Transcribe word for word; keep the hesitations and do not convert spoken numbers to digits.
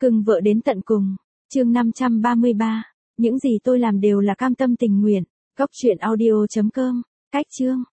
Cưng vợ đến tận cùng. Chương năm trăm ba mươi ba. Những gì tôi làm đều là cam tâm tình nguyện. Cốc truyện audio chấm com. Cách chương.